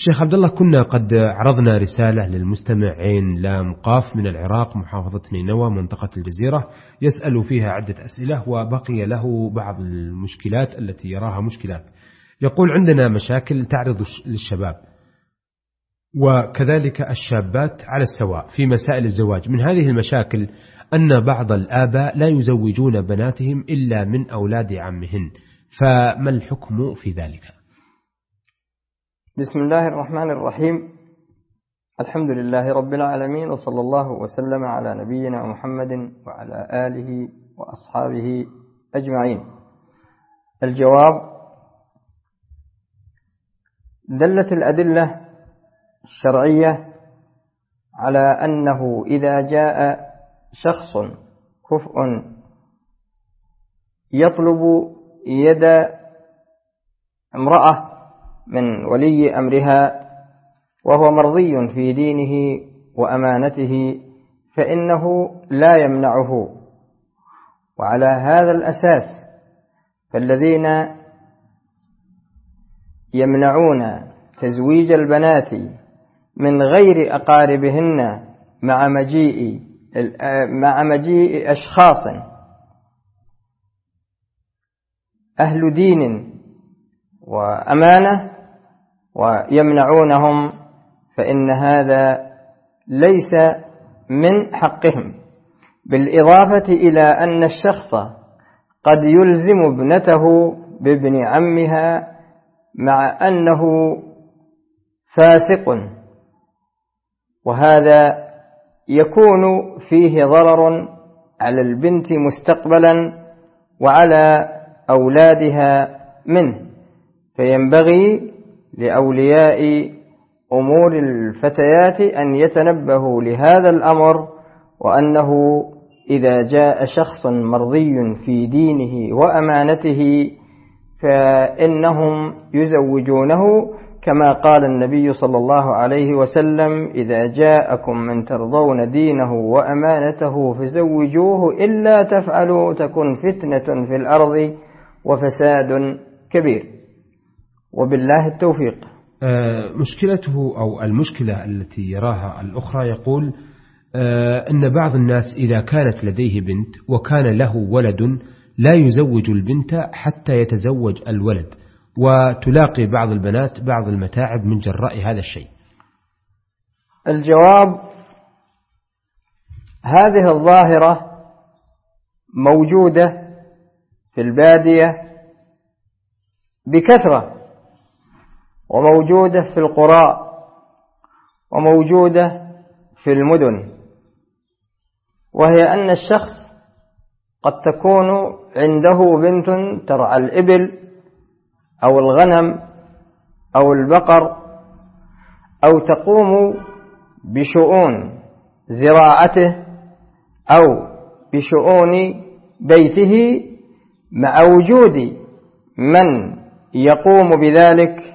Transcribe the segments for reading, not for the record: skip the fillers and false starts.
الشيخ عبد الله، كنا قد عرضنا رسالة للمستمع عين لام قاف من العراق محافظة نينوى منطقة الجزيرة، يسأل فيها عدة أسئلة وبقي له بعض المشكلات التي يراها مشكلات. يقول: عندنا مشاكل تعرض للشباب وكذلك الشابات على السواء في مسائل الزواج. من هذه المشاكل أن بعض الآباء لا يزوجون بناتهم إلا من أولاد عمهن، فما الحكم في ذلك؟ بسم الله الرحمن الرحيم. الحمد لله رب العالمين، وصلى الله وسلم على نبينا محمد وعلى آله وأصحابه أجمعين. الجواب: دلت الأدلة الشرعية على أنه إذا جاء شخص كفء يطلب يد امرأة من ولي أمرها وهو مرضي في دينه وأمانته فإنه لا يمنعه. وعلى هذا الأساس فالذين يمنعون تزويج البنات من غير أقاربهن مع مجيء أشخاص أهل دين وأمانة ويمنعونهم، فإن هذا ليس من حقهم. بالإضافة إلى أن الشخص قد يلزم ابنته بابن عمها مع أنه فاسق، وهذا يكون فيه ضرر على البنت مستقبلا وعلى أولادها منه. فينبغي لأولياء أمور الفتيات أن يتنبهوا لهذا الأمر، وأنه إذا جاء شخص مرضي في دينه وأمانته فإنهم يزوجونه، كما قال النبي صلى الله عليه وسلم: إذا جاءكم من ترضون دينه وأمانته فزوجوه، إلا تفعلوا تكن فتنة في الأرض وفساد كبير. وبالله التوفيق. مشكلته أو المشكلة التي يراها الأخرى، يقول أن بعض الناس إذا كانت لديه بنت وكان له ولد لا يزوج البنت حتى يتزوج الولد، وتلاقي بعض البنات بعض المتاعب من جراء هذا الشيء. الجواب: هذه الظاهرة موجودة في البادية بكثرة، وموجودة في القرى، وموجودة في المدن، وهي أن الشخص قد تكون عنده بنت ترعى الإبل أو الغنم أو البقر، أو تقوم بشؤون زراعته أو بشؤون بيته، مع وجود من يقوم بذلك،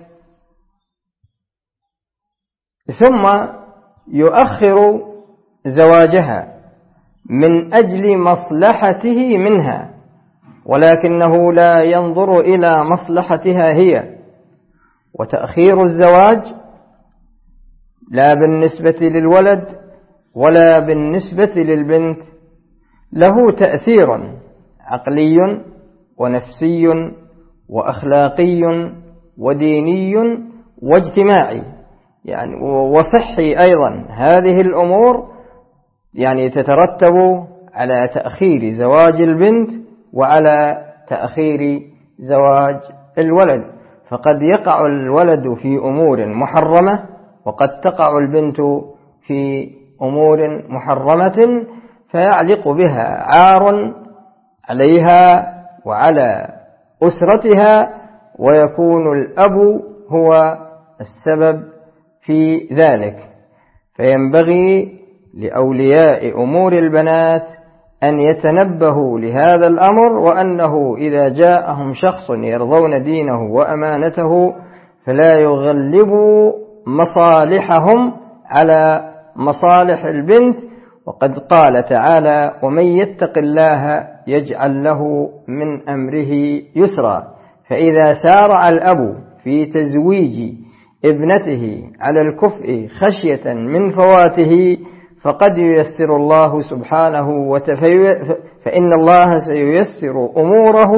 ثم يؤخر زواجها من أجل مصلحته منها، ولكنه لا ينظر إلى مصلحتها هي. وتأخير الزواج لا بالنسبة للولد ولا بالنسبة للبنت له تأثير عقلي ونفسي وأخلاقي وديني واجتماعي، يعني وصحي أيضا. هذه الأمور يعني تترتب على تأخير زواج البنت وعلى تأخير زواج الولد، فقد يقع الولد في أمور محرمة وقد تقع البنت في أمور محرمة، فيعلق بها عار عليها وعلى أسرتها، ويكون الأب هو السبب في ذلك. فينبغي لأولياء أمور البنات أن يتنبهوا لهذا الأمر، وأنه إذا جاءهم شخص يرضون دينه وأمانته فلا يغلبوا مصالحهم على مصالح البنت. وقد قال تعالى: ومن يتق الله يجعل له من أمره يسرا. فإذا سارع الأب في تزويج ابنته على الكفء خشية من فواته فقد ييسر الله سبحانه فإن الله سييسر أموره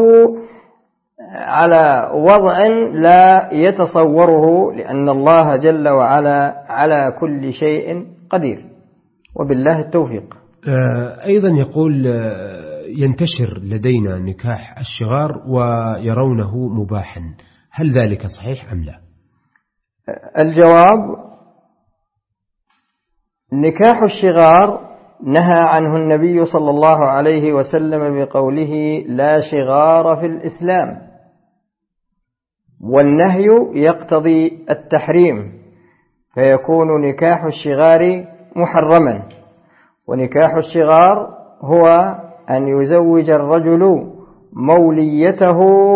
على وضع لا يتصوره، لأن الله جل وعلا على كل شيء قدير، وبالله التوفيق. أيضا يقول ينتشر لدينا نكاح الشغار ويرونه مباحا، هل ذلك صحيح أم لا؟ الجواب: نكاح الشغار نهى عنه النبي صلى الله عليه وسلم بقوله: لا شغار في الإسلام، والنهي يقتضي التحريم، فيكون نكاح الشغار محرما. ونكاح الشغار هو أن يزوج الرجل موليته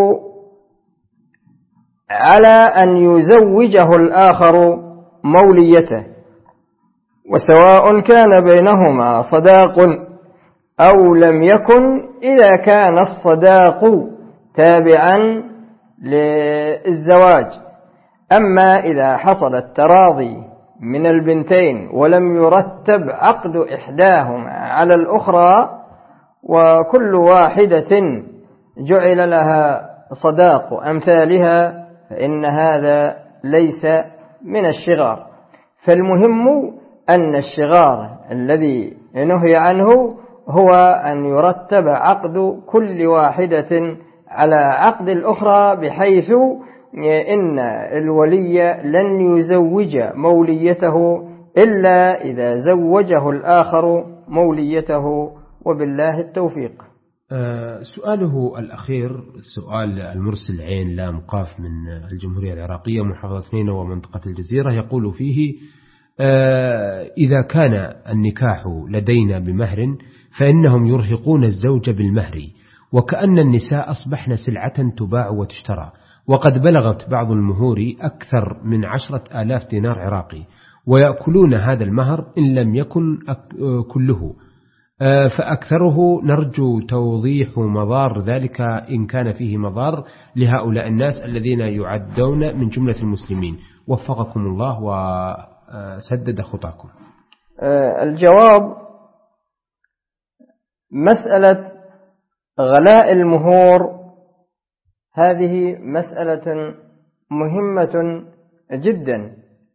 على أن يزوجه الآخر موليته، وسواء كان بينهما صداق أو لم يكن، إذا كان الصداق تابعا للزواج. أما إذا حصل التراضي من البنتين ولم يرتب عقد إحداهما على الأخرى، وكل واحدة جعل لها صداق أمثالها، فإن هذا ليس من الشغار. فالمهم أن الشغار الذي نهي عنه هو أن يرتب عقد كل واحدة على عقد الأخرى، بحيث إن الولي لن يزوج موليته إلا إذا زوجه الآخر موليته، وبالله التوفيق. سؤاله الأخير سؤال المرسل عين لام قاف من الجمهورية العراقية محافظة نينوى ومنطقة الجزيرة، يقول فيه: إذا كان النكاح لدينا بمهر فإنهم يرهقون الزوج بالمهر، وكأن النساء أصبحن سلعة تباع وتشترى، وقد بلغت بعض المهور أكثر من 10,000 دينار عراقي، ويأكلون هذا المهر إن لم يكن كله، فأكثره نرجو توضيح مضار ذلك إن كان فيه مضار لهؤلاء الناس الذين يعدون من جملة المسلمين، وفقكم الله وسدد خطاكم. الجواب: مسألة غلاء المهور هذه مسألة مهمة جدا،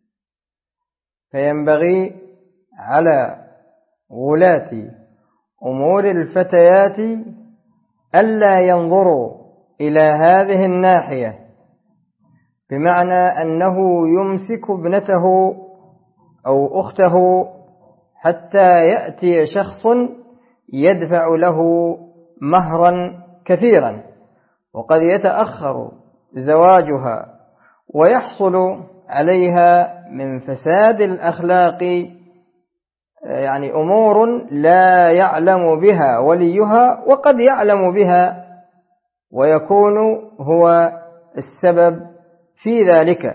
فينبغي على ولاة أمور الفتيات ألا ينظروا إلى هذه الناحية، بمعنى أنه يمسك ابنته أو أخته حتى يأتي شخص يدفع له مهرا كثيرا، وقد يتأخر زواجها ويحصل عليها من فساد الأخلاق يعني أمور لا يعلم بها وليها، وقد يعلم بها ويكون هو السبب في ذلك.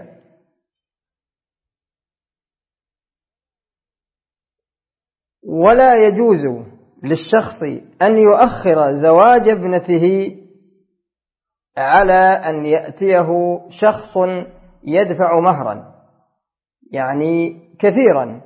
ولا يجوز للشخص أن يؤخر زواج ابنته على أن يأتيه شخص يدفع مهرا يعني كثيرا.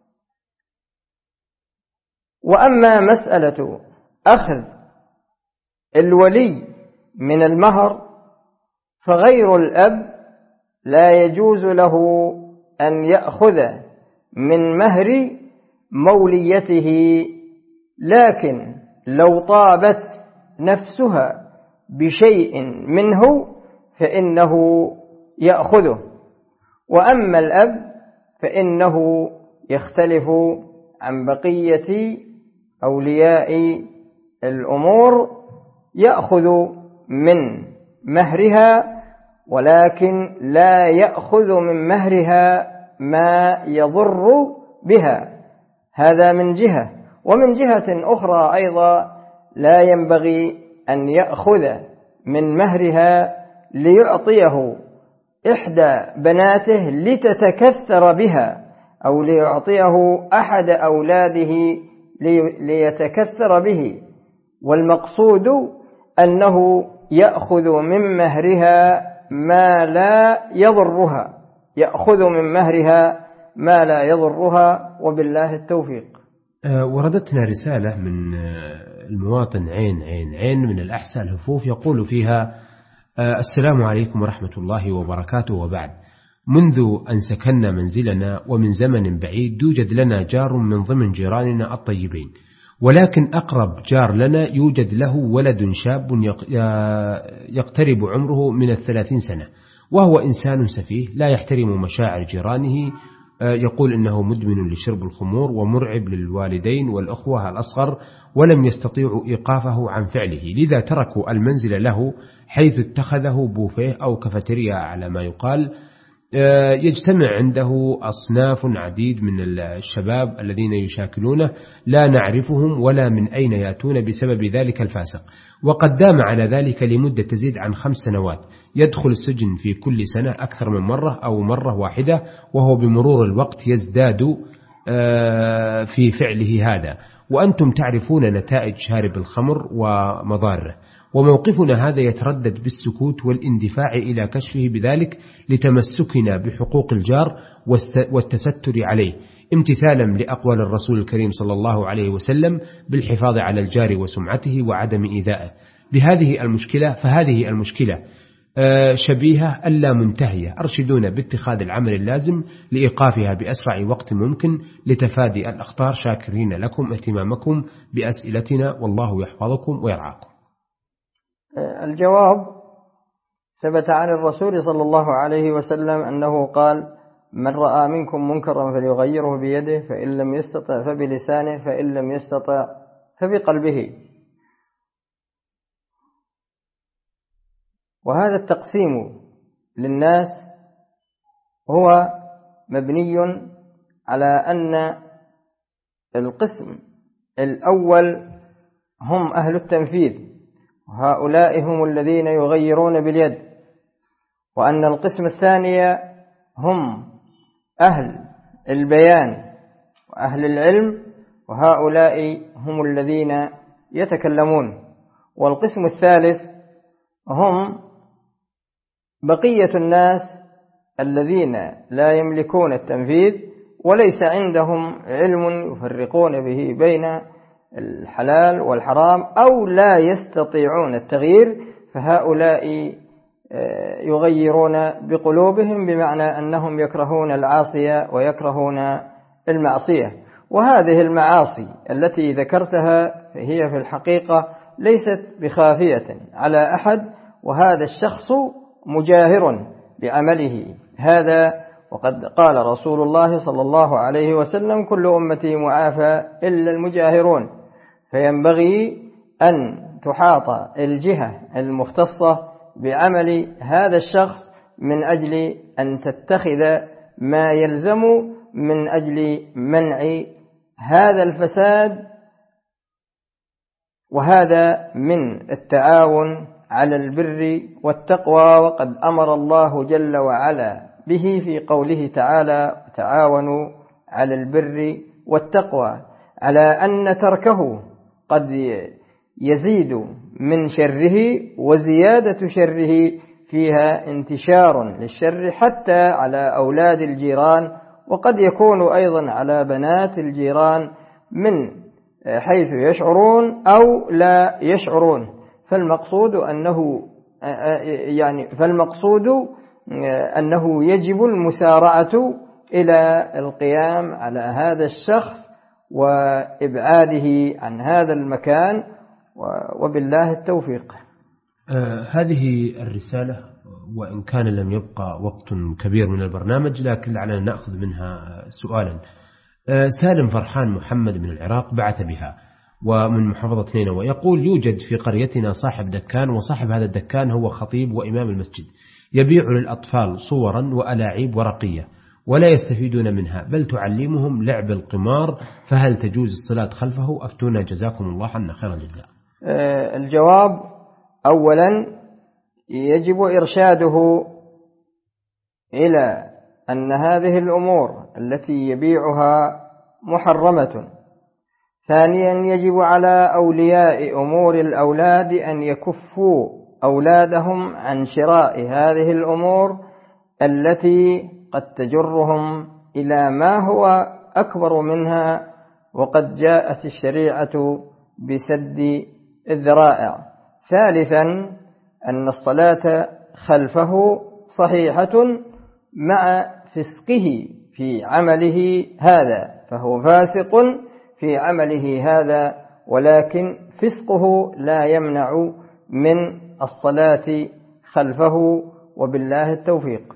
وأما مسألة أخذ الولي من المهر فغير الأب لا يجوز له أن يأخذ من مهر موليته، لكن لو طابت نفسها بشيء منه فإنه يأخذه. وأما الأب فإنه يختلف عن بقية أولياء الأمور، يأخذ من مهرها ولكن لا يأخذ من مهرها ما يضر بها، هذا من جهة. ومن جهة أخرى أيضا لا ينبغي أن يأخذ من مهرها ليعطيه إحدى بناته لتتكثر بها، أو ليعطيه أحد أولاده ليتكثر به، والمقصود أنه يأخذ من مهرها ما لا يضرها، يأخذ من مهرها ما لا يضرها، وبالله التوفيق. وردتنا رسالة من المواطن عين من الأحساء الهفوف، يقول فيها: السلام عليكم ورحمة الله وبركاته، وبعد. منذ أن سكننا منزلنا ومن زمن بعيد يوجد لنا جار من ضمن جيراننا الطيبين، ولكن أقرب جار لنا يوجد له ولد شاب يقترب عمره من 30 سنة، وهو إنسان سفيه لا يحترم مشاعر جيرانه. يقول إنه مدمن لشرب الخمور ومرعب للوالدين والأخوة الأصغر، ولم يستطيعوا إيقافه عن فعله، لذا تركوا المنزل له، حيث اتخذه بوفيه أو كافيتيريا على ما يقال. يجتمع عنده أصناف عديد من الشباب الذين يشاكلونه، لا نعرفهم ولا من أين يأتون بسبب ذلك الفاسق، وقد دام على ذلك لمدة تزيد عن 5 سنوات. يدخل السجن في كل سنة أكثر من مرة أو مرة واحدة، وهو بمرور الوقت يزداد في فعله هذا، وأنتم تعرفون نتائج شارب الخمر ومضاره، وموقفنا هذا يتردد بالسكوت والاندفاع إلى كشفه بذلك لتمسكنا بحقوق الجار والتستر عليه، امتثالا لأقوال الرسول الكريم صلى الله عليه وسلم بالحفاظ على الجار وسمعته وعدم إيذائه. فهذه المشكلة شبيهة ألا منتهية، أرشدونا باتخاذ العمل اللازم لإيقافها بأسرع وقت ممكن لتفادي الأخطار. شاكرين لكم اهتمامكم بأسئلتنا، والله يحفظكم ويرعاكم. الجواب: ثبت عن الرسول صلى الله عليه وسلم أنه قال: من رأى منكم منكرا فليغيره بيده، فإن لم يستطع فبلسانه، فإن لم يستطع فبقلبه. وهذا التقسيم للناس هو مبني على أن القسم الأول هم أهل التنفيذ، وهؤلاء هم الذين يغيرون باليد، وأن القسم الثاني هم أهل البيان وأهل العلم، وهؤلاء هم الذين يتكلمون. والقسم الثالث هم بقية الناس الذين لا يملكون التنفيذ وليس عندهم علم يفرقون به بين الحلال والحرام، أو لا يستطيعون التغيير، فهؤلاء يغيرون بقلوبهم، بمعنى أنهم يكرهون العاصية ويكرهون المعصية. وهذه المعاصي التي ذكرتها هي في الحقيقة ليست بخافية على أحد، وهذا الشخص مجاهر بعمله هذا. وقد قال رسول الله صلى الله عليه وسلم: كل أمتي معافى إلا المجاهرون. فينبغي أن تحاط الجهة المختصة بعمل هذا الشخص من أجل أن تتخذ ما يلزم من أجل منع هذا الفساد، وهذا من التعاون على البر والتقوى. وقد أمر الله جل وعلا به في قوله تعالى: تعاونوا على البر والتقوى، على أن تركه قد يزيد من شره، وزيادة شره فيها انتشار للشر حتى على أولاد الجيران، وقد يكون أيضا على بنات الجيران من حيث يشعرون أو لا يشعرون. فالمقصود أنه يجب المسارعة إلى القيام على هذا الشخص وإبعاده عن هذا المكان، وبالله التوفيق. هذه الرسالة، وإن كان لم يبقى وقت كبير من البرنامج، لكن لعلنا نأخذ منها سؤالا. سالم فرحان محمد من العراق بعث بها، ومن محافظة نينوى، يقول: يوجد في قريتنا صاحب دكان، وصاحب هذا الدكان هو خطيب وإمام المسجد، يبيع للأطفال صورا وألاعيب ورقية، ولا يستفيدون منها، بل تعلمهم لعب القمار، فهل تجوز الصلاة خلفه؟ أفتونا جزاكم الله عنا خير الجزاء. الجواب: أولا يجب إرشاده إلى أن هذه الأمور التي يبيعها محرمة. ثانيا يجب على أولياء أمور الأولاد أن يكفوا أولادهم عن شراء هذه الأمور التي قد تجرهم إلى ما هو أكبر منها، وقد جاءت الشريعة بسد الذرائع. ثالثا أن الصلاة خلفه صحيحة مع فسقه في عمله هذا، فهو فاسق في عمله هذا، ولكن فسقه لا يمنع من الصلاة خلفه، وبالله التوفيق.